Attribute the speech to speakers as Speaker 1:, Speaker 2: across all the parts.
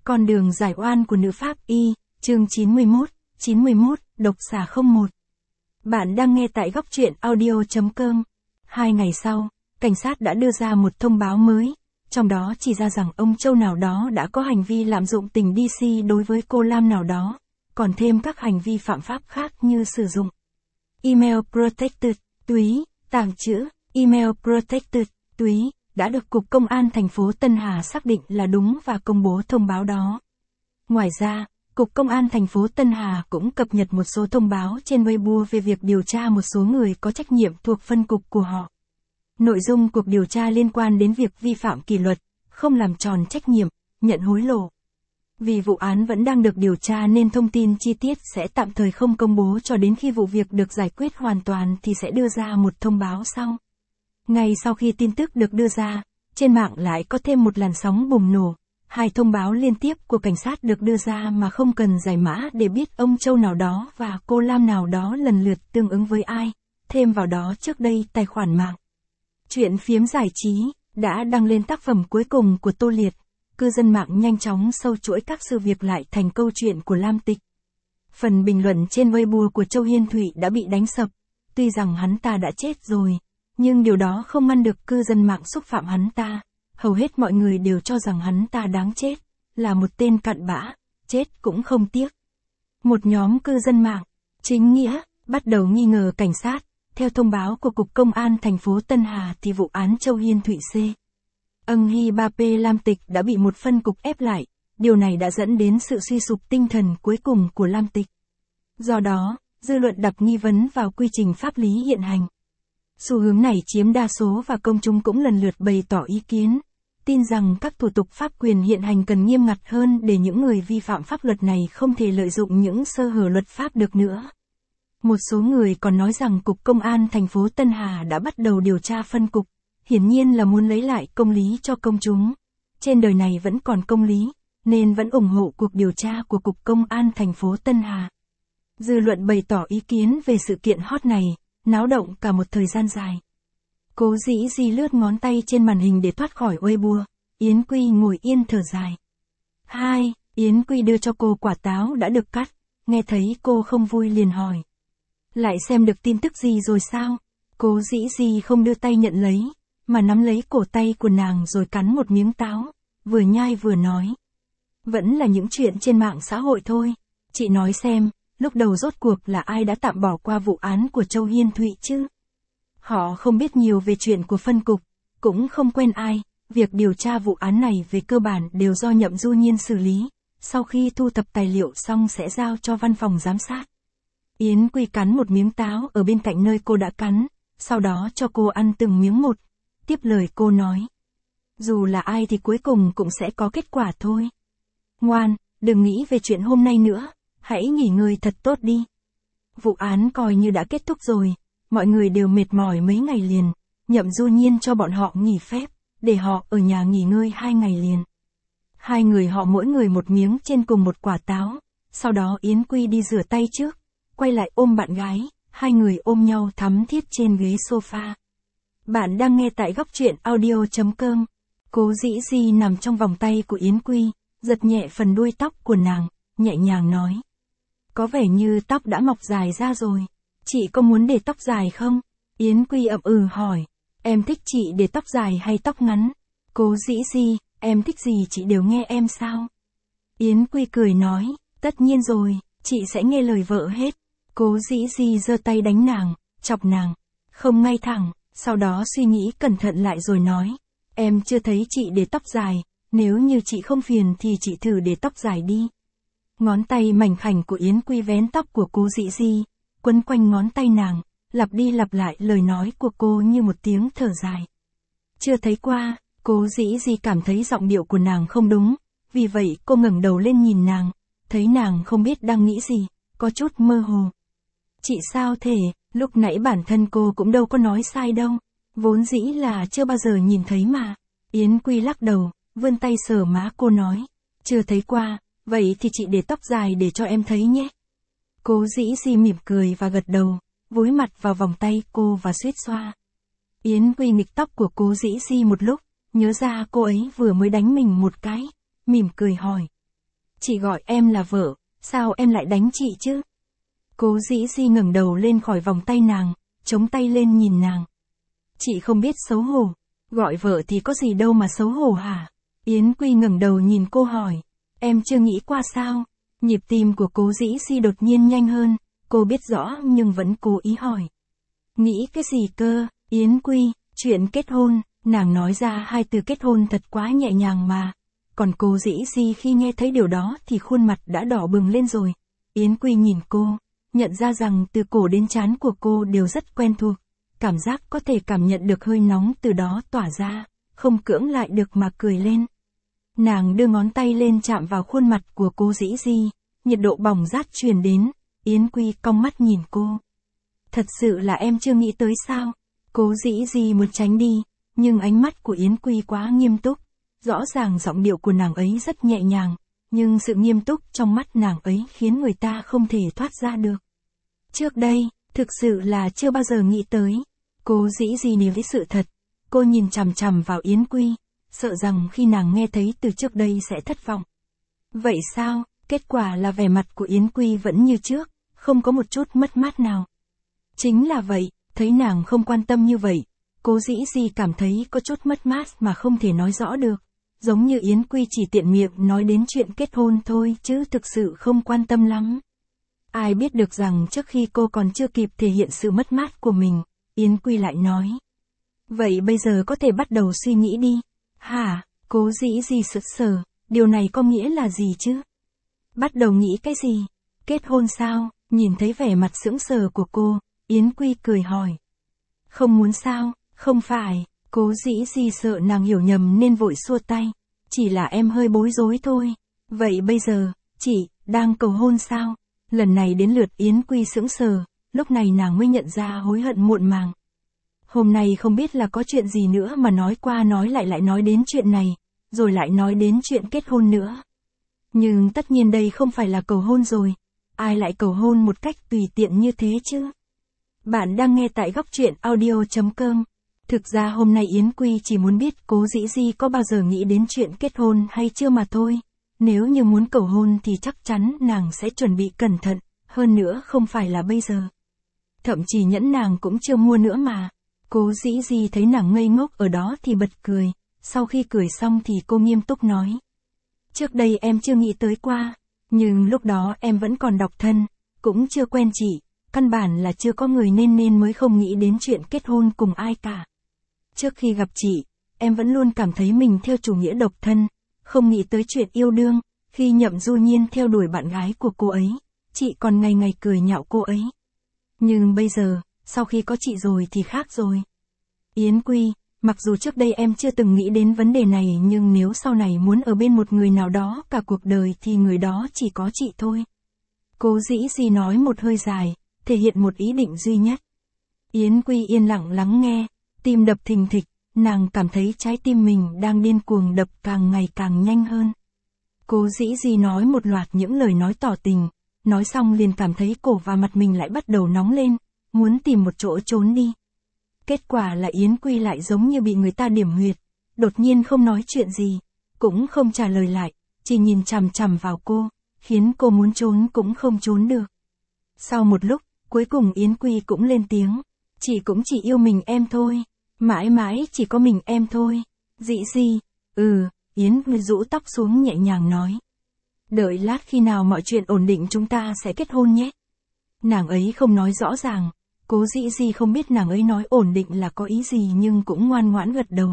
Speaker 1: Con đường giải oan của nữ pháp y, chương 91, độc xà 01. Bạn đang nghe tại góc truyện audio.com. 2 ngày sau, cảnh sát đã đưa ra một thông báo mới, trong đó chỉ ra rằng ông Châu nào đó đã có hành vi lạm dụng tình DC đối với cô Lam nào đó, còn thêm các hành vi phạm pháp khác như sử dụng email protected, túy, tàng trữ, email protected, túy, đã được Cục Công an thành phố Tân Hà xác định là đúng và công bố thông báo đó. Ngoài ra, Cục Công an thành phố Tân Hà cũng cập nhật một số thông báo trên Weibo về việc điều tra một số người có trách nhiệm thuộc phân cục của họ. Nội dung cuộc điều tra liên quan đến việc vi phạm kỷ luật, không làm tròn trách nhiệm, nhận hối lộ. Vì vụ án vẫn đang được điều tra nên thông tin chi tiết sẽ tạm thời không công bố cho đến khi vụ việc được giải quyết hoàn toàn thì sẽ đưa ra một thông báo sau. Ngay sau khi tin tức được đưa ra, trên mạng lại có thêm một làn sóng bùng nổ. 2 thông báo liên tiếp của cảnh sát được đưa ra mà không cần giải mã để biết ông Châu nào đó và cô Lam nào đó lần lượt tương ứng với ai. Thêm vào đó trước đây tài khoản mạng Chuyện Phiếm Giải Trí đã đăng lên tác phẩm cuối cùng của Tô Liệt. Cư dân mạng nhanh chóng sâu chuỗi các sự việc lại thành câu chuyện của Lam Tịch. Phần bình luận trên Weibo của Châu Hiên Thụy đã bị đánh sập. Tuy rằng hắn ta đã chết rồi, nhưng điều đó không ngăn được cư dân mạng xúc phạm hắn ta. Hầu hết mọi người đều cho rằng hắn ta đáng chết, là một tên cặn bã, chết cũng không tiếc. Một nhóm cư dân mạng, chính nghĩa, bắt đầu nghi ngờ cảnh sát. Theo thông báo của Cục Công an thành phố Tân Hà thì vụ án Châu Hiên Thụy C. Ân Hy 3P Lam Tịch đã bị một phân cục ép lại, điều này đã dẫn đến sự suy sụp tinh thần cuối cùng của Lam Tịch. Do đó, dư luận đặt nghi vấn vào quy trình pháp lý hiện hành. Xu hướng này chiếm đa số và công chúng cũng lần lượt bày tỏ ý kiến, tin rằng các thủ tục pháp quyền hiện hành cần nghiêm ngặt hơn để những người vi phạm pháp luật này không thể lợi dụng những sơ hở luật pháp được nữa. Một số người còn nói rằng Cục Công an thành phố Tân Hà đã bắt đầu điều tra phân cục, hiển nhiên là muốn lấy lại công lý cho công chúng. Trên đời này vẫn còn công lý, nên vẫn ủng hộ cuộc điều tra của Cục Công an thành phố Tân Hà. Dư luận bày tỏ ý kiến về sự kiện hot này, náo động cả một thời gian dài. Cố Dĩ Di lướt ngón tay trên màn hình để thoát khỏi Weibo. Yến Quy ngồi yên thở dài. 2. Yến Quy đưa cho cô quả táo đã được cắt. Nghe thấy cô không vui liền hỏi. Lại xem được tin tức gì rồi sao? Cố Dĩ Di không đưa tay nhận lấy, mà nắm lấy cổ tay của nàng rồi cắn một miếng táo, vừa nhai vừa nói. Vẫn là những chuyện trên mạng xã hội thôi. Chị nói xem, lúc đầu rốt cuộc là ai đã tạm bỏ qua vụ án của Châu Hiên Thụy chứ? Họ không biết nhiều về chuyện của phân cục, cũng không quen ai. Việc điều tra vụ án này về cơ bản đều do Nhậm Du Nhiên xử lý, sau khi thu thập tài liệu xong sẽ giao cho văn phòng giám sát. Yến Quy cắn một miếng táo ở bên cạnh nơi cô đã cắn, sau đó cho cô ăn từng miếng một. Tiếp lời cô nói. Dù là ai thì cuối cùng cũng sẽ có kết quả thôi. Ngoan, đừng nghĩ về chuyện hôm nay nữa, hãy nghỉ ngơi thật tốt đi. Vụ án coi như đã kết thúc rồi, mọi người đều mệt mỏi mấy ngày liền, Nhậm Du Nhiên cho bọn họ nghỉ phép, để họ ở nhà nghỉ ngơi 2 ngày liền. 2 người họ mỗi người một miếng trên cùng một quả táo, sau đó Yến Quy đi rửa tay trước, quay lại ôm bạn gái, 2 người ôm nhau thắm thiết trên ghế sofa. Bạn đang nghe tại góc truyện audio.com. Cố Dĩ Di nằm trong vòng tay của Yến Quy, giật nhẹ phần đuôi tóc của nàng, nhẹ nhàng nói. Có vẻ như tóc đã mọc dài ra rồi. Chị có muốn để tóc dài không? Yến Quy ậm ừ hỏi. Em thích chị để tóc dài hay tóc ngắn? Cố Dĩ Di, em thích gì chị đều nghe em sao? Yến Quy cười nói. Tất nhiên rồi, chị sẽ nghe lời vợ hết. Cố Dĩ Di giơ tay đánh nàng, chọc nàng. Không ngay thẳng, sau đó suy nghĩ cẩn thận lại rồi nói. Em chưa thấy chị để tóc dài, nếu như chị không phiền thì chị thử để tóc dài đi. Ngón tay mảnh khảnh của Yến Quy vén tóc của Cố Dĩ Di, quấn quanh ngón tay nàng, lặp đi lặp lại lời nói của cô như một tiếng thở dài. Chưa thấy qua, Cố Dĩ Di cảm thấy giọng điệu của nàng không đúng, vì vậy cô ngẩng đầu lên nhìn nàng, thấy nàng không biết đang nghĩ gì, có chút mơ hồ. Chị sao thể, lúc nãy bản thân cô cũng đâu có nói sai đâu, vốn dĩ là chưa bao giờ nhìn thấy mà. Yến Quy lắc đầu, vươn tay sờ má cô nói, chưa thấy qua, vậy thì chị để tóc dài để cho em thấy nhé. Cố Dĩ Di mỉm cười và gật đầu, vúi mặt vào vòng tay cô và suýt xoa. Yến Quy nghịch tóc của Cố Dĩ Di một lúc, nhớ ra cô ấy vừa mới đánh mình một cái, mỉm cười hỏi. Chị gọi em là vợ, sao em lại đánh chị chứ? Cố dĩ di ngẩng đầu lên khỏi vòng tay nàng, chống tay lên nhìn nàng. Chị không biết xấu hổ, gọi vợ thì có gì đâu mà xấu hổ hả? Yến Quy ngẩng đầu nhìn cô hỏi, em chưa nghĩ qua sao? Nhịp tim của cố dĩ di đột nhiên nhanh hơn, cô biết rõ nhưng vẫn cố ý hỏi. Nghĩ cái gì cơ, Yến Quy, chuyện kết hôn, nàng nói ra hai từ kết hôn thật quá nhẹ nhàng mà. Còn cố dĩ di khi nghe thấy điều đó thì khuôn mặt đã đỏ bừng lên rồi. Yến Quy nhìn cô, nhận ra rằng từ cổ đến trán của cô đều rất quen thuộc. Cảm giác có thể cảm nhận được hơi nóng từ đó tỏa ra, không cưỡng lại được mà cười lên. Nàng đưa ngón tay lên chạm vào khuôn mặt của cô dĩ di, nhiệt độ bỏng rát truyền đến, Yến Quy cong mắt nhìn cô. Thật sự là em chưa nghĩ tới sao? Cố dĩ di muốn tránh đi, nhưng ánh mắt của Yến Quy quá nghiêm túc. Rõ ràng giọng điệu của nàng ấy rất nhẹ nhàng, nhưng sự nghiêm túc trong mắt nàng ấy khiến người ta không thể thoát ra được. Trước đây, thực sự là chưa bao giờ nghĩ tới. Cố dĩ di nói với sự thật, cô nhìn chằm chằm vào Yến Quy, sợ rằng khi nàng nghe thấy từ trước đây sẽ thất vọng. Vậy sao? Kết quả là vẻ mặt của Yến Quy vẫn như trước, không có một chút mất mát nào. Chính là vậy, thấy nàng không quan tâm như vậy, cố dĩ di cảm thấy có chút mất mát mà không thể nói rõ được. Giống như Yến Quy chỉ tiện miệng nói đến chuyện kết hôn thôi chứ thực sự không quan tâm lắm. Ai biết được rằng trước khi cô còn chưa kịp thể hiện sự mất mát của mình, Yến Quy lại nói. Vậy bây giờ có thể bắt đầu suy nghĩ đi. Hả, cố dĩ di sững sờ, điều này có nghĩa là gì chứ? Bắt đầu nghĩ cái gì? Kết hôn sao? Nhìn thấy vẻ mặt sững sờ của cô, Yến Quy cười hỏi. Không muốn sao? Không phải, cố dĩ di sợ nàng hiểu nhầm nên vội xua tay. Chỉ là em hơi bối rối thôi. Vậy bây giờ, chị, đang cầu hôn sao? Lần này đến lượt Yến Quy sững sờ, lúc này nàng mới nhận ra hối hận muộn màng. Hôm nay không biết là có chuyện gì nữa mà nói qua nói lại nói đến chuyện này, rồi lại nói đến chuyện kết hôn nữa. Nhưng tất nhiên đây không phải là cầu hôn rồi, ai lại cầu hôn một cách tùy tiện như thế chứ? Bạn đang nghe tại góc truyện audio.com. Thực ra hôm nay Yến Quy chỉ muốn biết cố dĩ di có bao giờ nghĩ đến chuyện kết hôn hay chưa mà thôi. Nếu như muốn cầu hôn thì chắc chắn nàng sẽ chuẩn bị cẩn thận, hơn nữa không phải là bây giờ. Thậm chí nhẫn nàng cũng chưa mua nữa mà. Cố dĩ di thấy nàng ngây ngốc ở đó thì bật cười, sau khi cười xong thì cô nghiêm túc nói. Trước đây em chưa nghĩ tới qua, nhưng lúc đó em vẫn còn độc thân, cũng chưa quen chị, căn bản là chưa có người nên mới không nghĩ đến chuyện kết hôn cùng ai cả. Trước khi gặp chị, em vẫn luôn cảm thấy mình theo chủ nghĩa độc thân, không nghĩ tới chuyện yêu đương, khi Nhậm Du Nhiên theo đuổi bạn gái của cô ấy, chị còn ngày ngày cười nhạo cô ấy. Nhưng bây giờ, sau khi có chị rồi thì khác rồi. Yến Quy, mặc dù trước đây em chưa từng nghĩ đến vấn đề này nhưng nếu sau này muốn ở bên một người nào đó cả cuộc đời thì người đó chỉ có chị thôi. Cố dĩ di nói một hơi dài, thể hiện một ý định duy nhất. Yến Quy yên lặng lắng nghe, tim đập thình thịch, nàng cảm thấy trái tim mình đang điên cuồng đập càng ngày càng nhanh hơn. Cố dĩ di nói một loạt những lời nói tỏ tình, nói xong liền cảm thấy cổ và mặt mình lại bắt đầu nóng lên, muốn tìm một chỗ trốn đi. Kết quả là Yến Quy lại giống như bị người ta điểm huyệt, đột nhiên không nói chuyện gì, cũng không trả lời lại, chỉ nhìn chằm chằm vào cô, khiến cô muốn trốn cũng không trốn được. Sau một lúc, cuối cùng Yến Quy cũng lên tiếng, chị cũng chỉ yêu mình em thôi, mãi mãi chỉ có mình em thôi. Dĩ di, Yến Quy rũ tóc xuống nhẹ nhàng nói. Đợi lát khi nào mọi chuyện ổn định chúng ta sẽ kết hôn nhé. Nàng ấy không nói rõ ràng, cố dĩ di không biết nàng ấy nói ổn định là có ý gì nhưng cũng ngoan ngoãn gật đầu.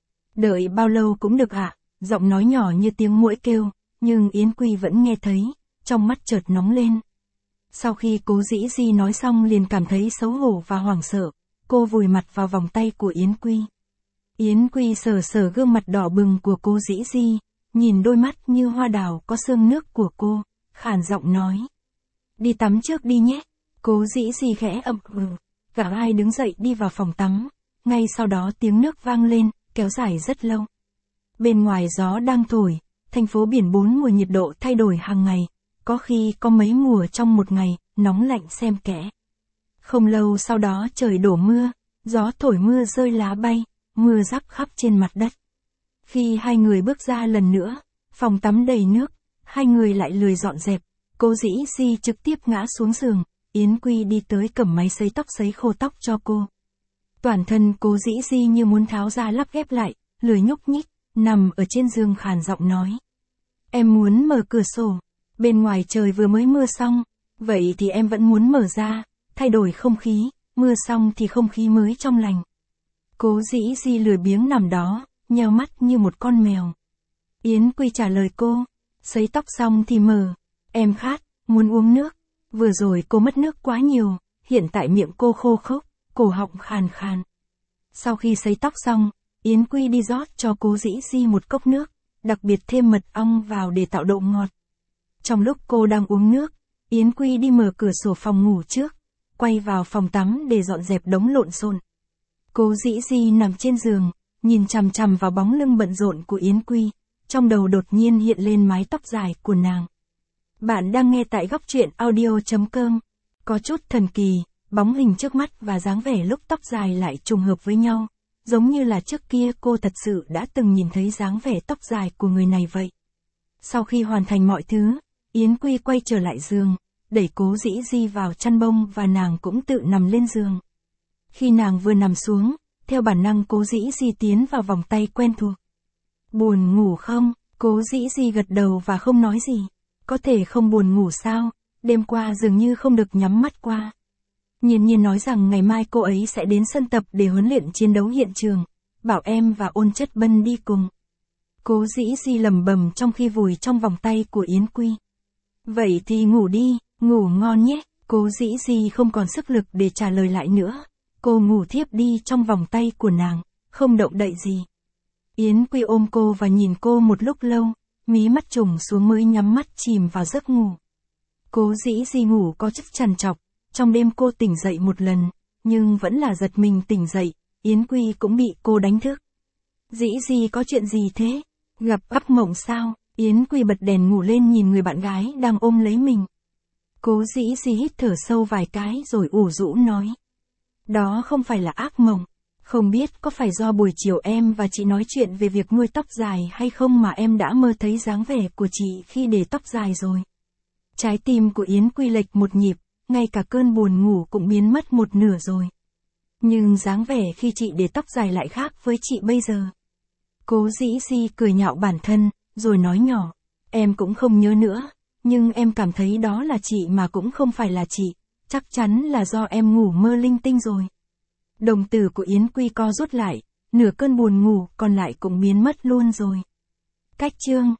Speaker 1: Đợi bao lâu cũng được ạ, giọng nói nhỏ như tiếng muỗi kêu, nhưng Yến Quy vẫn nghe thấy, trong mắt chợt nóng lên. Sau khi cố dĩ di nói xong liền cảm thấy xấu hổ và hoảng sợ, cô vùi mặt vào vòng tay của Yến Quy. Yến Quy sờ sờ gương mặt đỏ bừng của cô dĩ di, nhìn đôi mắt như hoa đào có xương nước của cô, khàn giọng nói. Đi tắm trước đi nhé. Cố dĩ di khẽ ậm ừ. Cả hai đứng dậy đi vào phòng tắm, ngay sau đó tiếng nước vang lên, kéo dài rất lâu. Bên ngoài gió đang thổi, thành phố biển 4 mùa nhiệt độ thay đổi hàng ngày, có khi có mấy mùa trong một ngày, nóng lạnh xen kẽ. Không lâu sau đó trời đổ mưa, gió thổi mưa rơi lá bay, mưa rắc khắp trên mặt đất. Khi hai người bước ra lần nữa, phòng tắm đầy nước, hai người lại lười dọn dẹp, Cố Dĩ Di trực tiếp ngã xuống giường, Yến Quy đi tới cầm máy sấy tóc sấy khô tóc cho cô. Toàn thân Cố Dĩ Di như muốn tháo ra lắp ghép lại, lười nhúc nhích, nằm ở trên giường khàn giọng nói. Em muốn mở cửa sổ, bên ngoài trời vừa mới mưa xong, vậy thì em vẫn muốn mở ra, thay đổi không khí, mưa xong thì không khí mới trong lành. Cố Dĩ Di lười biếng nằm đó, nheo mắt như một con mèo. Yến Quy trả lời cô, sấy tóc xong thì mở, em khát, muốn uống nước, vừa rồi cô mất nước quá nhiều, hiện tại miệng cô khô khốc, cổ họng khàn khàn. Sau khi sấy tóc xong, Yến Quy đi rót cho Cố Dĩ Di một cốc nước, đặc biệt thêm mật ong vào để tạo độ ngọt. Trong lúc cô đang uống nước, Yến Quy đi mở cửa sổ phòng ngủ trước, quay vào phòng tắm để dọn dẹp đống lộn xộn. Cố Dĩ Di nằm trên giường, nhìn chằm chằm vào bóng lưng bận rộn của Yến Quy, trong đầu đột nhiên hiện lên mái tóc dài của nàng. Bạn đang nghe tại góc truyện audio.com. Có chút thần kỳ, bóng hình trước mắt và dáng vẻ lúc tóc dài lại trùng hợp với nhau, giống như là trước kia cô thật sự đã từng nhìn thấy dáng vẻ tóc dài của người này vậy. Sau khi hoàn thành mọi thứ, Yến Quy quay trở lại giường, đẩy Cố Dĩ Di vào chăn bông và nàng cũng tự nằm lên giường. Khi nàng vừa nằm xuống, theo bản năng Cố Dĩ Di tiến vào vòng tay quen thuộc. Buồn ngủ không? Cố Dĩ Di gật đầu và không nói gì. Có thể không buồn ngủ sao? Đêm qua dường như không được nhắm mắt qua. Nhiên Nhiên nói rằng ngày mai cô ấy sẽ đến sân tập để huấn luyện chiến đấu hiện trường, bảo em và Ôn Chất Bân đi cùng. Cố Dĩ Di lẩm bẩm trong khi vùi trong vòng tay của Yến Quy. Vậy thì ngủ đi, ngủ ngon nhé. Cố Dĩ Di không còn sức lực để trả lời lại nữa. Cô ngủ thiếp đi trong vòng tay của nàng, không động đậy gì. Yến Quy ôm cô và nhìn cô một lúc lâu, mí mắt trùng xuống mới nhắm mắt chìm vào giấc ngủ. Cố Dĩ Di ngủ có chút trằn trọc, trong đêm cô tỉnh dậy một lần, nhưng vẫn là giật mình tỉnh dậy, Yến Quy cũng bị cô đánh thức. Dĩ Di có chuyện gì thế? Gặp ấp mộng sao? Yến Quy bật đèn ngủ lên nhìn người bạn gái đang ôm lấy mình. Cố Dĩ Di hít thở sâu vài cái rồi ủ rũ nói. Đó không phải là ác mộng. Không biết có phải do buổi chiều em và chị nói chuyện về việc nuôi tóc dài hay không mà em đã mơ thấy dáng vẻ của chị khi để tóc dài rồi. Trái tim của Yến Quy lệch một nhịp, ngay cả cơn buồn ngủ cũng biến mất một nửa rồi. Nhưng dáng vẻ khi chị để tóc dài lại khác với chị bây giờ. Cố Dĩ Di cười nhạo bản thân, rồi nói nhỏ, em cũng không nhớ nữa, nhưng em cảm thấy đó là chị mà cũng không phải là chị, chắc chắn là do em ngủ mơ linh tinh rồi. Đồng tử của Yến Quy co rút lại, nửa cơn buồn ngủ còn lại cũng biến mất luôn rồi. Cách chương